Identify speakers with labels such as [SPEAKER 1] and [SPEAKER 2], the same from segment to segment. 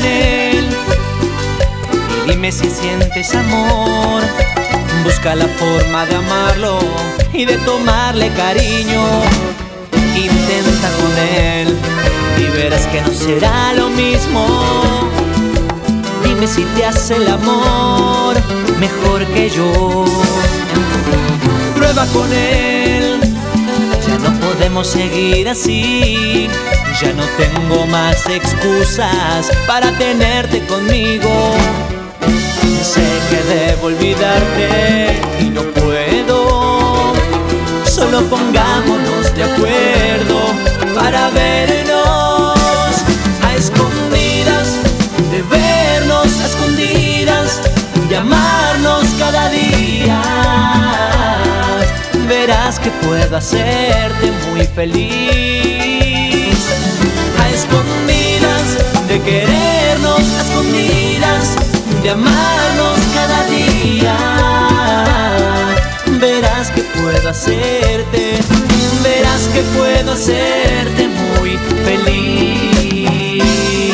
[SPEAKER 1] con él y dime si sientes amor. Busca la forma de amarlo y de tomarle cariño. Intenta con él y verás que no será lo mismo. Dime si te hace el amor mejor que yo. Prueba con él, ya no podemos seguir así. Ya no tengo más excusas para tenerte conmigo. Sé que debo olvidarte y no puedo. Solo pongámonos de acuerdo para vernos a escondidas, de vernos a escondidas, de amarnos cada día. Verás que puedo hacerte muy feliz. A escondidas, de querernos a escondidas, de amarnos cada día. Verás que puedo hacerte, verás que puedo hacerte muy feliz.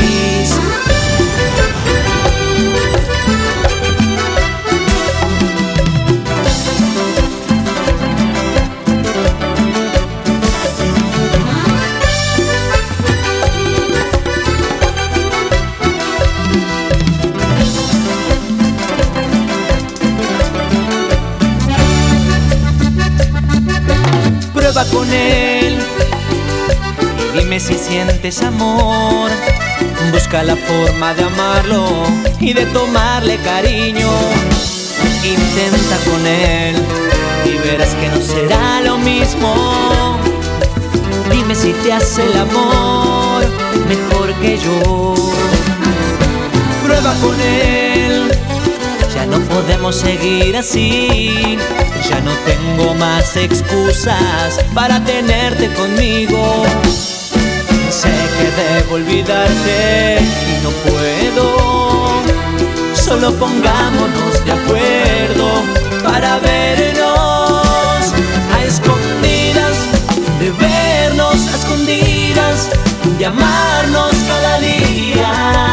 [SPEAKER 1] Prueba con él y dime si sientes amor. Busca la forma de amarlo y de tomarle cariño. Intenta con él y verás que no será lo mismo. Dime si te hace el amor mejor que yo. Prueba con él, ya no podemos seguir así. Ya no tengo más excusas para tenerte conmigo. Sé que debo olvidarte y no puedo. Solo pongámonos de acuerdo para vernos a escondidas, de vernos a escondidas, de amarnos cada día.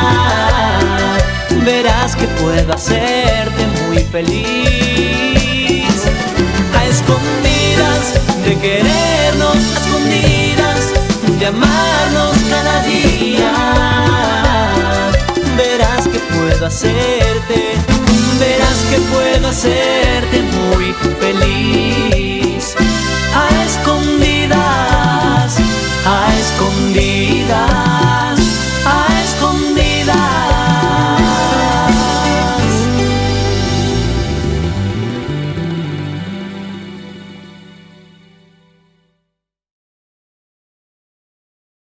[SPEAKER 1] Verás que puedo hacerte muy feliz. A escondidas, de querernos a escondidas, de amarnos cada día. Verás que puedo hacerte, verás que puedo hacerte muy feliz.